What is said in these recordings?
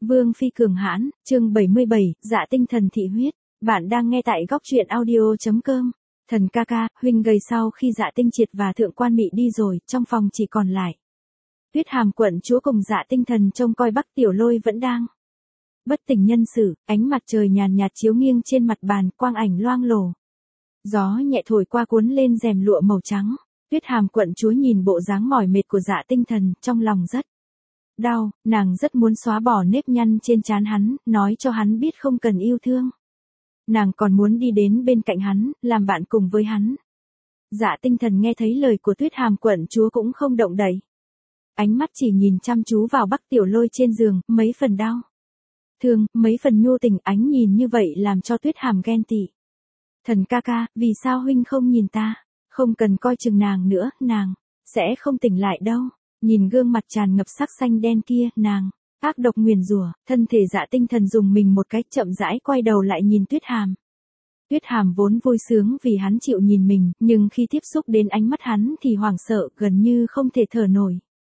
Vương phi cường hãn, chương 77, dạ tinh thần thị huyết. Bạn đang nghe tại góc truyện audio.com. Thần ca ca, huynh gầy sau khi dạ tinh triệt và thượng quan mị đi rồi, trong phòng chỉ còn lại Tuyết Hàm quận chúa cùng dạ tinh thần trông coi Bắc Tiểu Lôi vẫn đang bất tỉnh nhân sự, ánh mặt trời nhàn nhạt chiếu nghiêng trên mặt bàn, quang ảnh loang lổ. Gió nhẹ thổi qua cuốn lên rèm lụa màu trắng. Tuyết Hàm quận chúa nhìn bộ dáng mỏi mệt của dạ tinh thần, trong lòng rất đau, nàng rất muốn xóa bỏ nếp nhăn trên trán hắn, nói cho hắn biết không cần yêu thương. Nàng còn muốn đi đến bên cạnh hắn, làm bạn cùng với hắn. Dạ tinh thần nghe thấy lời của Tuyết Hàm quận chúa cũng không động đậy. Ánh mắt chỉ nhìn chăm chú vào Bắc Tiểu Lôi trên giường, mấy phần đau thương, mấy phần nhu tình, ánh nhìn như vậy làm cho Tuyết Hàm ghen tị. Thần ca ca, vì sao huynh không nhìn ta? Không cần coi chừng nàng nữa, nàng sẽ không tỉnh lại đâu. Nhìn gương mặt tràn ngập sắc xanh đen kia, nàng ác độc nguyền rủa, thân thể dạ tinh thần dùng mình một cái, chậm rãi quay đầu lại nhìn Tuyết Hàm. Tuyết Hàm vốn vui sướng vì hắn chịu nhìn mình, nhưng khi tiếp xúc đến ánh mắt hắn thì hoảng sợ, gần như không thể thở nổi.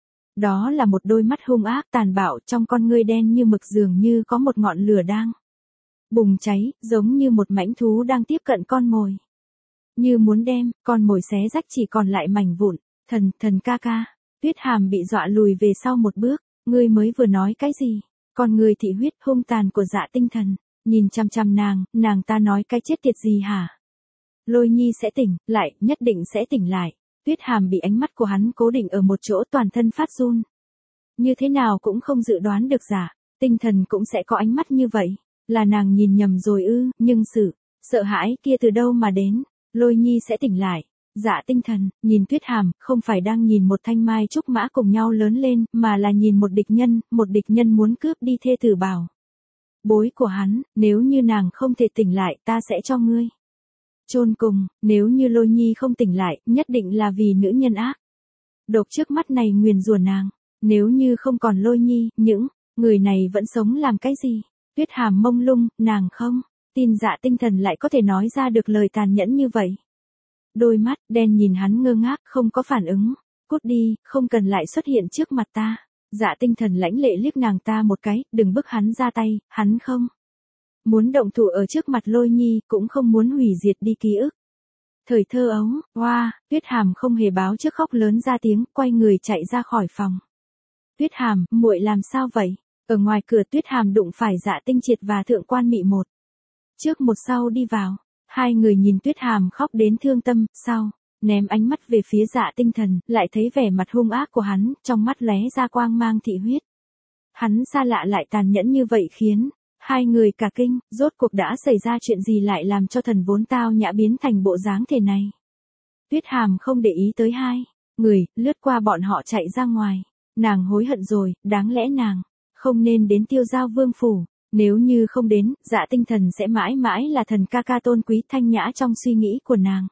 Đó là một đôi mắt hung ác tàn bạo, trong con ngươi đen như mực, dường như có một ngọn lửa đang bùng cháy, giống như một mãnh thú đang tiếp cận con mồi. Như muốn đem con mồi xé rách chỉ còn lại mảnh vụn. Thần ca ca. Tuyết Hàm bị dọa lùi về sau một bước. Ngươi mới vừa nói cái gì? Con người thị huyết hung tàn của dạ tinh thần. Nhìn chăm chăm nàng ta nói cái chết tiệt gì hả? Lôi Nhi sẽ tỉnh, lại, nhất định sẽ tỉnh lại. Tuyết Hàm bị ánh mắt của hắn cố định ở một chỗ, toàn thân phát run. Như thế nào cũng không dự đoán được dạ tinh thần cũng sẽ có ánh mắt như vậy. Là nàng nhìn nhầm rồi ư? Nhưng sự sợ hãi kia từ đâu mà đến? Lôi Nhi sẽ tỉnh lại. Dạ tinh thần, nhìn Tuyết Hàm, không phải đang nhìn một thanh mai trúc mã cùng nhau lớn lên, mà là nhìn một địch nhân muốn cướp đi thê tử bảo bối của hắn. Nếu như nàng không thể tỉnh lại, ta sẽ cho ngươi chôn cùng. Nếu như Lôi Nhi không tỉnh lại, nhất định là vì nữ nhân ác độc trước mắt này nguyền rủa nàng. Nếu như không còn Lôi Nhi, những người này vẫn sống làm cái gì? Tuyết Hàm mông lung, nàng không tin dạ tinh thần lại có thể nói ra được lời tàn nhẫn như vậy. Đôi mắt đen nhìn hắn ngơ ngác, không có phản ứng. Cút đi, không cần lại xuất hiện trước mặt ta. Dạ tinh thần lãnh lệ liếc nàng ta một cái, đừng bức hắn ra tay, hắn không muốn động thủ ở trước mặt Lôi Nhi, cũng không muốn hủy diệt đi ký ức thời thơ ấu. Hoa, Tuyết Hàm không hề báo trước, khóc lớn ra tiếng, quay người chạy ra khỏi phòng. Tuyết Hàm, muội làm sao vậy? Ở ngoài cửa Tuyết Hàm đụng phải dạ tinh triệt và thượng quan mị một trước một sau đi vào. Hai người nhìn Tuyết Hàm khóc đến thương tâm, sau ném ánh mắt về phía dạ tinh thần, lại thấy vẻ mặt hung ác của hắn, trong mắt lóe ra quang mang thị huyết. Hắn xa lạ lại tàn nhẫn như vậy khiến hai người cả kinh. Rốt cuộc đã xảy ra chuyện gì lại làm cho thần vốn tao nhã biến thành bộ dáng thế này? Tuyết Hàm không để ý tới hai người, lướt qua bọn họ chạy ra ngoài. Nàng hối hận rồi, đáng lẽ nàng không nên đến Tiêu Giao Vương phủ. Nếu như không đến, dạ tinh thần sẽ mãi mãi là thần ca ca tôn quý thanh nhã trong suy nghĩ của nàng.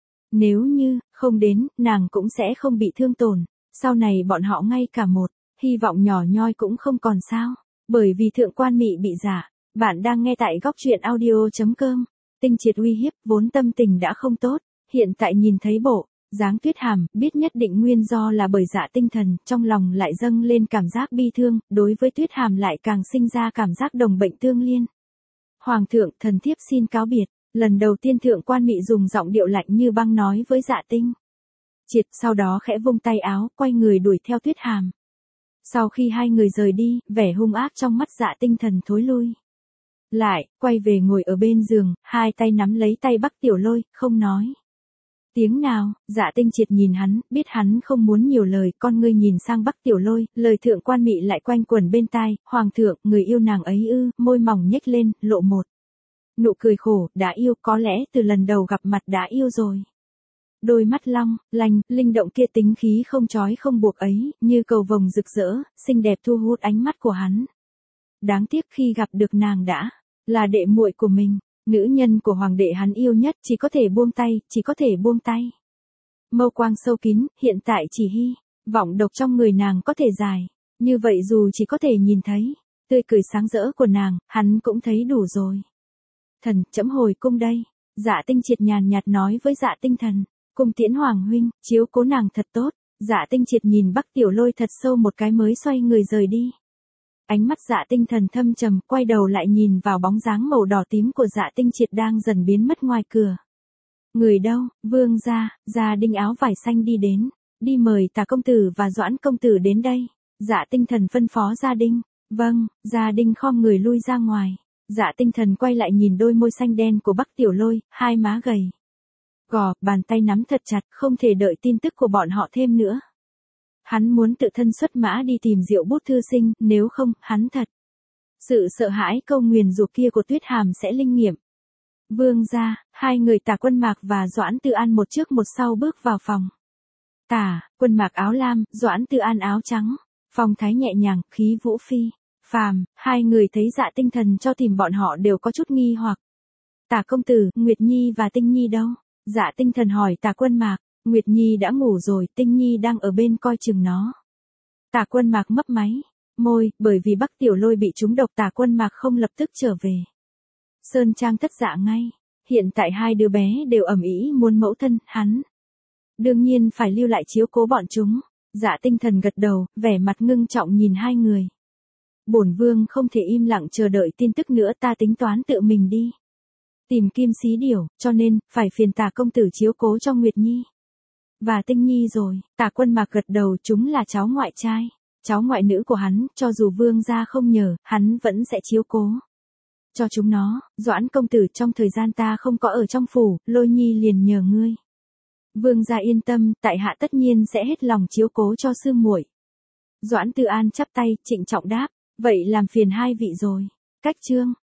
Nếu như không đến, nàng cũng sẽ không bị thương tổn. Sau này bọn họ ngay cả một hy vọng nhỏ nhoi cũng không còn sao. Bởi vì thượng quan mị bị giả. Bạn đang nghe tại góc truyện audio.com. Tinh triệt uy hiếp, vốn tâm tình đã không tốt. Hiện tại nhìn thấy bộ dáng Tuyết Hàm, biết nhất định nguyên do là bởi dạ tinh thần, trong lòng lại dâng lên cảm giác bi thương, đối với Tuyết Hàm lại càng sinh ra cảm giác đồng bệnh tương liên. Hoàng thượng, thần thiếp xin cáo biệt. Lần đầu tiên thượng quan mị dùng giọng điệu lạnh như băng nói với dạ tinh triệt, sau đó khẽ vung tay áo, quay người đuổi theo Tuyết Hàm. Sau khi hai người rời đi, vẻ hung ác trong mắt dạ tinh thần thối lui lại, quay về ngồi ở bên giường, hai tay nắm lấy tay Bắc Tiểu Lôi, không nói tiếng nào. Dạ tinh triệt nhìn hắn, biết hắn không muốn nhiều lời, con ngươi nhìn sang Bắc Tiểu Lôi, lời thượng quan mị lại quanh quẩn bên tai. Hoàng thượng, người yêu nàng ấy ư? Môi mỏng nhếch lên, lộ một nụ cười khổ. Đã yêu, có lẽ từ lần đầu gặp mặt đã yêu rồi. Đôi mắt long lanh linh động kia, tính khí không trói không buộc ấy, như cầu vồng rực rỡ, xinh đẹp thu hút ánh mắt của hắn. Đáng tiếc khi gặp được nàng đã là đệ muội của mình. Nữ nhân của hoàng đệ hắn yêu nhất, chỉ có thể buông tay. Mâu quang sâu kín, hiện tại chỉ hy vọng độc trong người nàng có thể dài. Như vậy dù chỉ có thể nhìn thấy tươi cười sáng rỡ của nàng, hắn cũng thấy đủ rồi. Thần, trẫm hồi cung đây. Dạ tinh triệt nhàn nhạt nói với dạ tinh thần. Cung tiễn hoàng huynh, chiếu cố nàng thật tốt. Dạ tinh triệt nhìn Bắc Tiểu Lôi thật sâu một cái mới xoay người rời đi. Ánh mắt Dạ Tinh Thần thâm trầm, quay đầu lại nhìn vào bóng dáng màu đỏ tím của Dạ Tinh Triệt đang dần biến mất ngoài cửa. Người đâu? Vương gia, Gia Đinh áo vải xanh đi đến, đi mời Tả công tử và Doãn công tử đến đây. Dạ Tinh Thần phân phó Gia Đinh. Vâng, Gia Đinh khom người lui ra ngoài. Dạ Tinh Thần quay lại nhìn đôi môi xanh đen của Bắc Tiểu Lôi, hai má gầy gò, bàn tay nắm thật chặt, không thể đợi tin tức của bọn họ thêm nữa. Hắn muốn tự thân xuất mã đi tìm Diệu Bút thư sinh, nếu không, hắn thật sự sợ hãi câu nguyền rủa kia của Tuyết Hàm sẽ linh nghiệm. Vương gia, hai người Tả Quân Mạc và Doãn Tư An một trước một sau bước vào phòng. Tả Quân Mạc áo lam, Doãn Tư An áo trắng, phong thái nhẹ nhàng, khí vũ phi phàm, hai người thấy Dạ Tinh Thần cho tìm bọn họ đều có chút nghi hoặc. Tả công tử, Nguyệt Nhi và Tinh Nhi đâu? Dạ Tinh Thần hỏi Tả Quân Mạc. Nguyệt Nhi đã ngủ rồi, Tinh Nhi đang ở bên coi chừng nó. Tả Quân Mạc mấp máy môi, bởi vì Bắc Tiểu Lôi bị trúng độc, Tả Quân Mạc không lập tức trở về Sơn Trang thất dạ ngay. Hiện tại hai đứa bé đều ầm ĩ muốn mẫu thân, hắn đương nhiên phải lưu lại chiếu cố bọn chúng. Dạ Tinh Thần gật đầu, vẻ mặt ngưng trọng nhìn hai người. Bổn vương không thể im lặng chờ đợi tin tức nữa, ta tính toán tự mình đi tìm Kim Xí Điểu, cho nên phải phiền Tả công tử chiếu cố cho Nguyệt Nhi và Tinh Nhi rồi. Tả Quân Mạc gật đầu, chúng là cháu ngoại trai, cháu ngoại nữ của hắn, cho dù vương gia không nhờ, hắn vẫn sẽ chiếu cố cho chúng nó. Doãn công tử, trong thời gian ta không có ở trong phủ, Lôi Nhi liền nhờ ngươi. Vương gia yên tâm, tại hạ tất nhiên sẽ hết lòng chiếu cố cho sư muội. Doãn Tư An chắp tay, trịnh trọng đáp, vậy làm phiền hai vị rồi. Cách chương